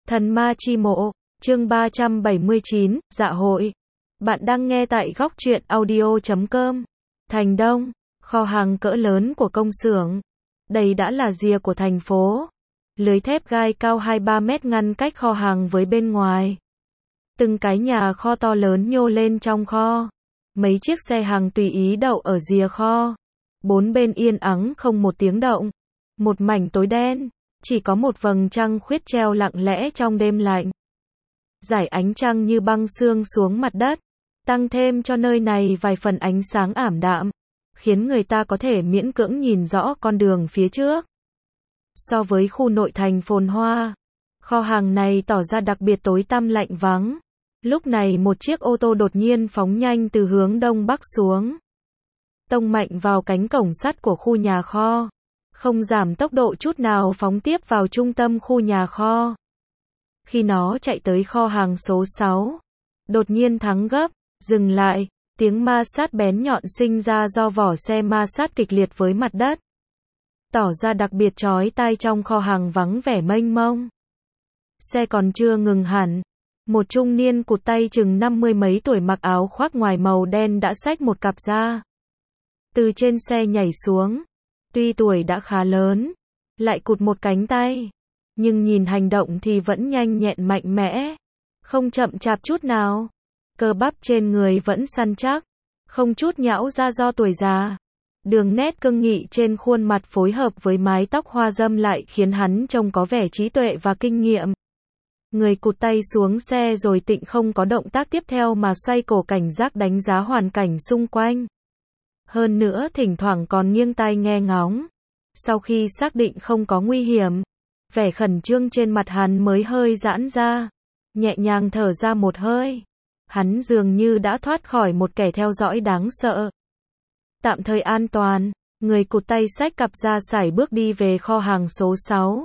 Thần ma chi mộ, chương 379, dạ hội. Bạn đang nghe tại góc truyện audio.com. Thành Đông, kho hàng cỡ lớn của công xưởng. Đây đã là rìa của thành phố. Lưới thép gai cao 2-3 mét ngăn cách kho hàng với bên ngoài. Từng cái nhà kho to lớn nhô lên trong kho. Mấy chiếc xe hàng tùy ý đậu ở rìa kho. Bốn bên yên ắng không một tiếng động. Một mảnh tối đen. Chỉ có một vầng trăng khuyết treo lặng lẽ trong đêm lạnh. Rải ánh trăng như băng sương xuống mặt đất, tăng thêm cho nơi này vài phần ánh sáng ảm đạm, khiến người ta có thể miễn cưỡng nhìn rõ con đường phía trước. So với khu nội thành phồn hoa, kho hàng này tỏ ra đặc biệt tối tăm lạnh vắng. Lúc này một chiếc ô tô đột nhiên phóng nhanh từ hướng đông bắc xuống, tông mạnh vào cánh cổng sắt của khu nhà kho. Không giảm tốc độ chút nào phóng tiếp vào trung tâm khu nhà kho. Khi nó chạy tới kho hàng số 6, đột nhiên thắng gấp, dừng lại, tiếng ma sát bén nhọn sinh ra do vỏ xe ma sát kịch liệt với mặt đất. Tỏ ra đặc biệt chói tai trong kho hàng vắng vẻ mênh mông. Xe còn chưa ngừng hẳn, một trung niên cụt tay chừng 50 mấy tuổi mặc áo khoác ngoài màu đen đã xách một cặp da. Từ trên xe nhảy xuống. Tuy tuổi đã khá lớn, lại cụt một cánh tay, nhưng nhìn hành động thì vẫn nhanh nhẹn mạnh mẽ, không chậm chạp chút nào. Cơ bắp trên người vẫn săn chắc, không chút nhão ra do tuổi già. Đường nét cương nghị trên khuôn mặt phối hợp với mái tóc hoa râm lại khiến hắn trông có vẻ trí tuệ và kinh nghiệm. Người cụt tay xuống xe rồi tịnh không có động tác tiếp theo mà xoay cổ cảnh giác đánh giá hoàn cảnh xung quanh. Hơn nữa thỉnh thoảng còn nghiêng tai nghe ngóng. Sau khi xác định không có nguy hiểm, vẻ khẩn trương trên mặt hắn mới hơi giãn ra, nhẹ nhàng thở ra một hơi. Hắn dường như đã thoát khỏi một kẻ theo dõi đáng sợ. Tạm thời an toàn, người cụt tay xách cặp da sải bước đi về kho hàng số 6.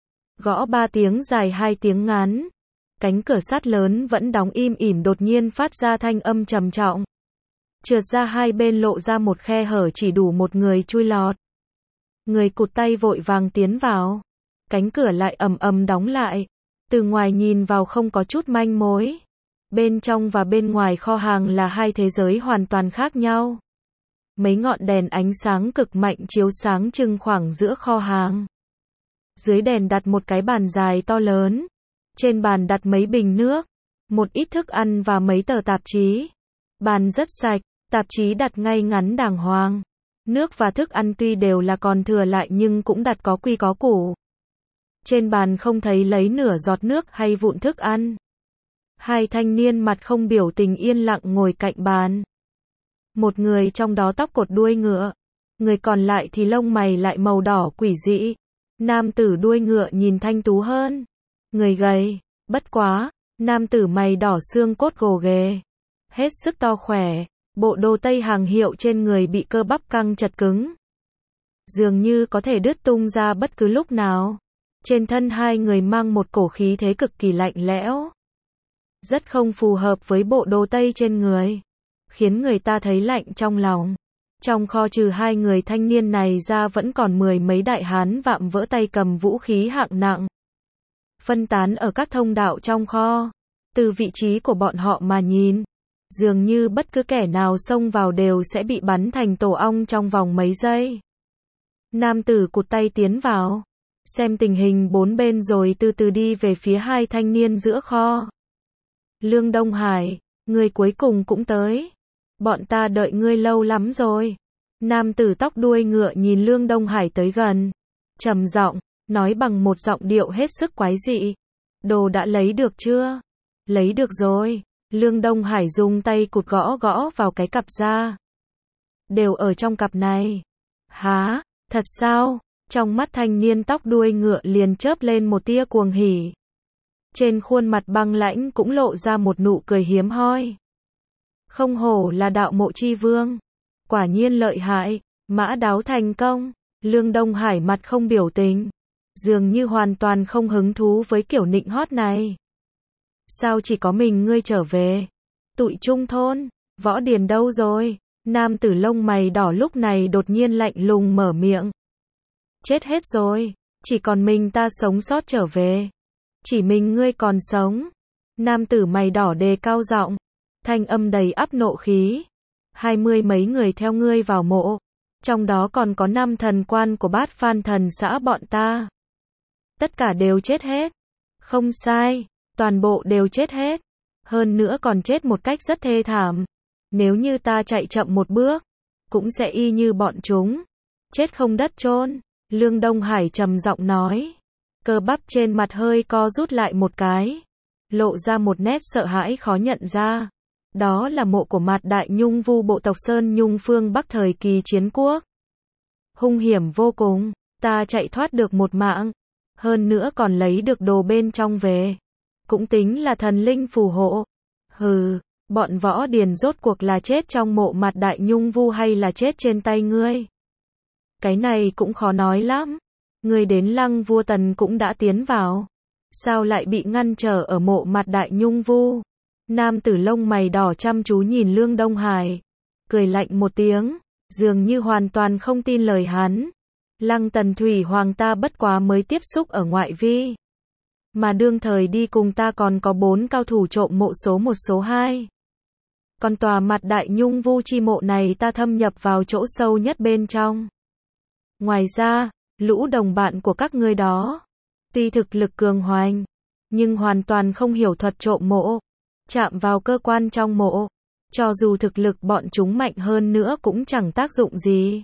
Gõ 3 tiếng dài 2 tiếng ngắn. Cánh cửa sắt lớn vẫn đóng im ỉm đột nhiên phát ra thanh âm trầm trọng. Trượt ra hai bên lộ ra một khe hở chỉ đủ một người chui lọt. Người cụt tay vội vàng tiến vào. Cánh cửa lại ầm ầm đóng lại. Từ ngoài nhìn vào không có chút manh mối. Bên trong và bên ngoài kho hàng là hai thế giới hoàn toàn khác nhau. Mấy ngọn đèn ánh sáng cực mạnh chiếu sáng trưng khoảng giữa kho hàng. Dưới đèn đặt một cái bàn dài to lớn. Trên bàn đặt mấy bình nước, một ít thức ăn và mấy tờ tạp chí. Bàn rất sạch, tạp chí đặt ngay ngắn đàng hoàng. Nước và thức ăn tuy đều là còn thừa lại nhưng cũng đặt có quy có củ. Trên bàn không thấy lấy nửa giọt nước hay vụn thức ăn. Hai thanh niên mặt không biểu tình yên lặng ngồi cạnh bàn. Một người trong đó tóc cột đuôi ngựa. Người còn lại thì lông mày lại màu đỏ quỷ dị. Nam tử đuôi ngựa nhìn thanh tú hơn. Người gầy, bất quá, nam tử mày đỏ xương cốt gồ ghề. Hết sức to khỏe, bộ đồ tây hàng hiệu trên người bị cơ bắp căng chặt cứng. Dường như có thể đứt tung ra bất cứ lúc nào. Trên thân hai người mang một cổ khí thế cực kỳ lạnh lẽo. Rất không phù hợp với bộ đồ tây trên người. Khiến người ta thấy lạnh trong lòng. Trong kho trừ hai người thanh niên này ra vẫn còn 10 mấy đại hán vạm vỡ tay cầm vũ khí hạng nặng. Phân tán ở các thông đạo trong kho. Từ vị trí của bọn họ mà nhìn. Dường như bất cứ kẻ nào xông vào đều sẽ bị bắn thành tổ ong trong vòng mấy giây. Nam tử cụt tay tiến vào, xem tình hình bốn bên rồi từ từ đi về phía hai thanh niên giữa kho. Lương Đông Hải, người cuối cùng cũng tới. Bọn ta đợi ngươi lâu lắm rồi. Nam tử tóc đuôi ngựa nhìn Lương Đông Hải tới gần. Trầm giọng, nói bằng một giọng điệu hết sức quái dị. Đồ đã lấy được chưa? Lấy được rồi. Lương Đông Hải dùng tay cụt gõ gõ vào cái cặp da. Đều ở trong cặp này. Hả? Thật sao? Trong mắt thanh niên tóc đuôi ngựa liền chớp lên một tia cuồng hỉ. Trên khuôn mặt băng lãnh cũng lộ ra một nụ cười hiếm hoi. Không hổ là đạo mộ chi vương. Quả nhiên lợi hại, mã đáo thành công. Lương Đông Hải mặt không biểu tình. Dường như hoàn toàn không hứng thú với kiểu nịnh hót này. Sao chỉ có mình ngươi trở về? Tụi Trung thôn, Võ Điền đâu rồi? Nam tử lông mày đỏ lúc này đột nhiên lạnh lùng mở miệng. Chết hết rồi, chỉ còn mình ta sống sót trở về. Chỉ mình ngươi còn sống. Nam tử mày đỏ đề cao giọng, thanh âm đầy ắp nộ khí. 20 mấy người theo ngươi vào mộ. Trong đó còn có 5 thần quan của Bát Phan thần xã bọn ta. Tất cả đều chết hết. Không sai, toàn bộ đều chết hết. Hơn nữa còn chết một cách rất thê thảm. Nếu như ta chạy chậm một bước, cũng sẽ y như bọn chúng. Chết không đất chôn. Lương Đông Hải trầm giọng nói. Cơ bắp trên mặt hơi co rút lại một cái. Lộ ra một nét sợ hãi khó nhận ra. Đó là mộ của Mạt Đại Nhung Vu bộ tộc Sơn Nhung phương Bắc thời kỳ chiến quốc. Hung hiểm vô cùng, ta chạy thoát được một mạng. Hơn nữa còn lấy được đồ bên trong về. Cũng tính là thần linh phù hộ. Hừ, bọn Võ Điền rốt cuộc là chết trong mộ Mạt Đại Nhung Vu hay là chết trên tay ngươi? Cái này cũng khó nói lắm. Ngươi đến Lăng Vua Tần cũng đã tiến vào. Sao lại bị ngăn trở ở mộ Mạt Đại Nhung Vu? Nam tử lông mày đỏ chăm chú nhìn Lương Đông Hải. Cười lạnh một tiếng, dường như hoàn toàn không tin lời hắn. Lăng Tần Thủy Hoàng ta bất quá mới tiếp xúc ở ngoại vi. Mà đương thời đi cùng ta còn có 4 cao thủ trộm mộ số 1 số 2. Còn tòa Mạt Đại Nhung Vu chi mộ này ta thâm nhập vào chỗ sâu nhất bên trong. Ngoài ra, lũ đồng bạn của các ngươi đó, tuy thực lực cường hoành, nhưng hoàn toàn không hiểu thuật trộm mộ, chạm vào cơ quan trong mộ. Cho dù thực lực bọn chúng mạnh hơn nữa cũng chẳng tác dụng gì.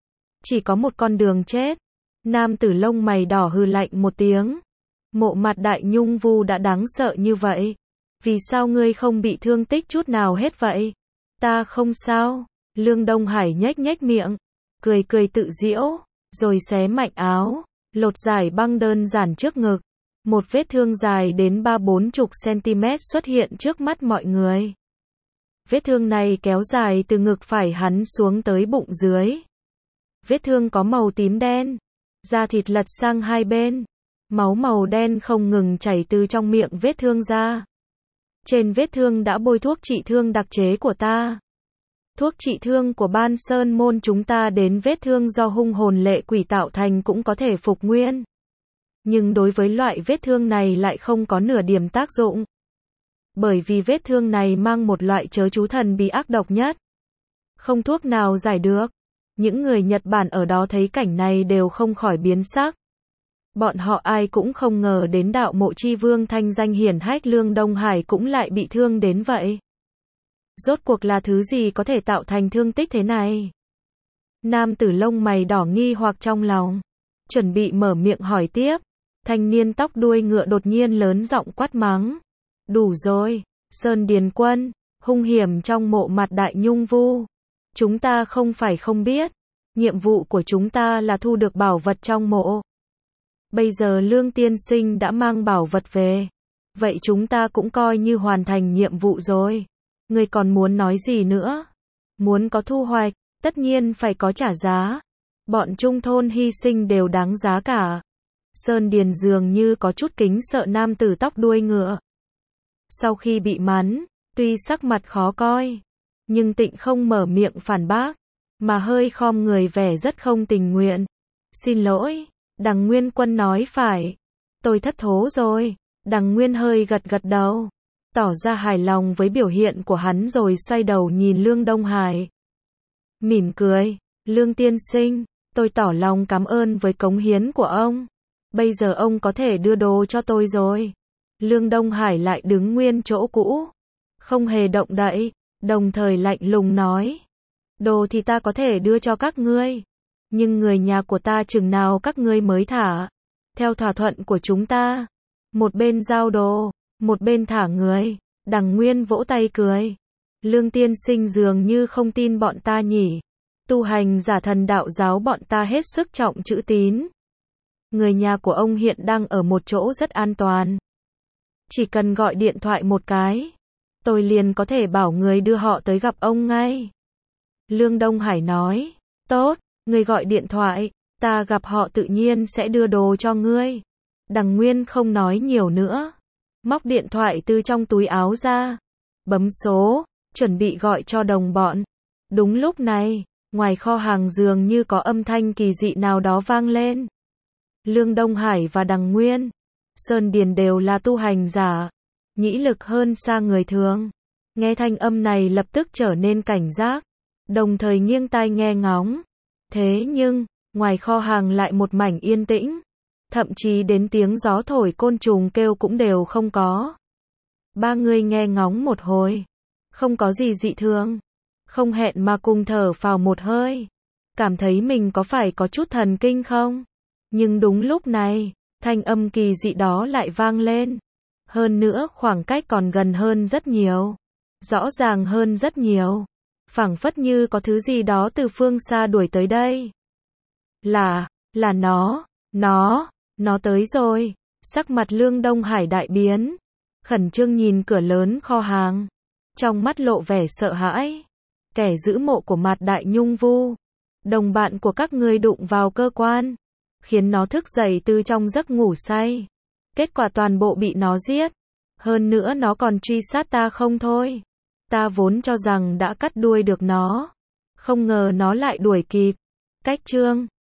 Chỉ có một con đường chết. Nam tử lông mày đỏ hừ lạnh một tiếng. Mộ Mạt Đại Nhung Vu đã đáng sợ như vậy. Vì sao ngươi không bị thương tích chút nào hết vậy? Ta không sao. Lương Đông Hải nhếch nhếch miệng. Cười cười tự giễu. Rồi xé mạnh áo. Lột giải băng đơn giản trước ngực. Một vết thương dài đến 30-40 cm xuất hiện trước mắt mọi người. Vết thương này kéo dài từ ngực phải hắn xuống tới bụng dưới. Vết thương có màu tím đen. Da thịt lật sang hai bên. Máu màu đen không ngừng chảy từ trong miệng vết thương ra. Trên vết thương đã bôi thuốc trị thương đặc chế của ta. Thuốc trị thương của Ban Sơn môn chúng ta đến vết thương do hung hồn lệ quỷ tạo thành cũng có thể phục nguyên. Nhưng đối với loại vết thương này lại không có nửa điểm tác dụng. Bởi vì vết thương này mang một loại chớ chú thần bí ác độc nhất. Không thuốc nào giải được. Những người Nhật Bản ở đó thấy cảnh này đều không khỏi biến sắc. Bọn họ ai cũng không ngờ đến đạo mộ chi vương thanh danh hiển hách Lương Đông Hải cũng lại bị thương đến vậy. Rốt cuộc là thứ gì có thể tạo thành thương tích thế này? Nam tử lông mày đỏ nghi hoặc trong lòng. Chuẩn bị mở miệng hỏi tiếp. Thanh niên tóc đuôi ngựa đột nhiên lớn giọng quát mắng. Đủ rồi, Sơn Điền Quân, hung hiểm trong mộ Mạt Đại Nhung Vu. Chúng ta không phải không biết. Nhiệm vụ của chúng ta là thu được bảo vật trong mộ. Bây giờ Lương tiên sinh đã mang bảo vật về. Vậy chúng ta cũng coi như hoàn thành nhiệm vụ rồi. Ngươi còn muốn nói gì nữa? Muốn có thu hoạch, tất nhiên phải có trả giá. Bọn trung thôn hy sinh đều đáng giá cả. Sơn Điền dường như có chút kính sợ nam tử tóc đuôi ngựa. Sau khi bị mắng, tuy sắc mặt khó coi, nhưng tịnh không mở miệng phản bác, mà hơi khom người vẻ rất không tình nguyện. Xin lỗi, Đằng Nguyên Quân nói phải. Tôi thất thố rồi. Đằng Nguyên hơi gật gật đầu, tỏ ra hài lòng với biểu hiện của hắn rồi xoay đầu nhìn Lương Đông Hải. Mỉm cười, Lương tiên sinh, tôi tỏ lòng cảm ơn với cống hiến của ông. Bây giờ ông có thể đưa đồ cho tôi rồi. Lương Đông Hải lại đứng nguyên chỗ cũ, không hề động đậy, đồng thời lạnh lùng nói. Đồ thì ta có thể đưa cho các ngươi. Nhưng người nhà của ta chừng nào các ngươi mới thả. Theo thỏa thuận của chúng ta. Một bên giao đồ, một bên thả người. Đằng Nguyên vỗ tay cười. Lương tiên sinh dường như không tin bọn ta nhỉ. Tu hành giả thần đạo giáo bọn ta hết sức trọng chữ tín. Người nhà của ông hiện đang ở một chỗ rất an toàn. Chỉ cần gọi điện thoại một cái, tôi liền có thể bảo người đưa họ tới gặp ông ngay. Lương Đông Hải nói, tốt, người gọi điện thoại, ta gặp họ tự nhiên sẽ đưa đồ cho ngươi. Đằng Nguyên không nói nhiều nữa, móc điện thoại từ trong túi áo ra, bấm số, chuẩn bị gọi cho đồng bọn. Đúng lúc này, ngoài kho hàng dường như có âm thanh kỳ dị nào đó vang lên. Lương Đông Hải và Đằng Nguyên Sơn Điền đều là tu hành giả, nhĩ lực hơn xa người thường. Nghe thanh âm này lập tức trở nên cảnh giác, đồng thời nghiêng tai nghe ngóng. Thế nhưng, ngoài kho hàng lại một mảnh yên tĩnh, thậm chí đến tiếng gió thổi côn trùng kêu cũng đều không có. Ba người nghe ngóng một hồi, không có gì dị thường, không hẹn mà cùng thở phào một hơi, cảm thấy mình có phải có chút thần kinh không? Nhưng đúng lúc này, thanh âm kỳ dị đó lại vang lên. Hơn nữa khoảng cách còn gần hơn rất nhiều, rõ ràng hơn rất nhiều, phảng phất như có thứ gì đó từ phương xa đuổi tới đây. Là nó tới rồi. Sắc mặt Lương Đông Hải đại biến, khẩn trương nhìn cửa lớn kho hàng, trong mắt lộ vẻ sợ hãi. Kẻ giữ mộ của Mạt Đại Nhung Vu, đồng bạn của các ngươi đụng vào cơ quan, khiến nó thức dậy từ trong giấc ngủ say. Kết quả toàn bộ bị nó giết. Hơn nữa nó còn truy sát ta không thôi. Ta vốn cho rằng đã cắt đuôi được nó, không ngờ nó lại đuổi kịp. Cách chương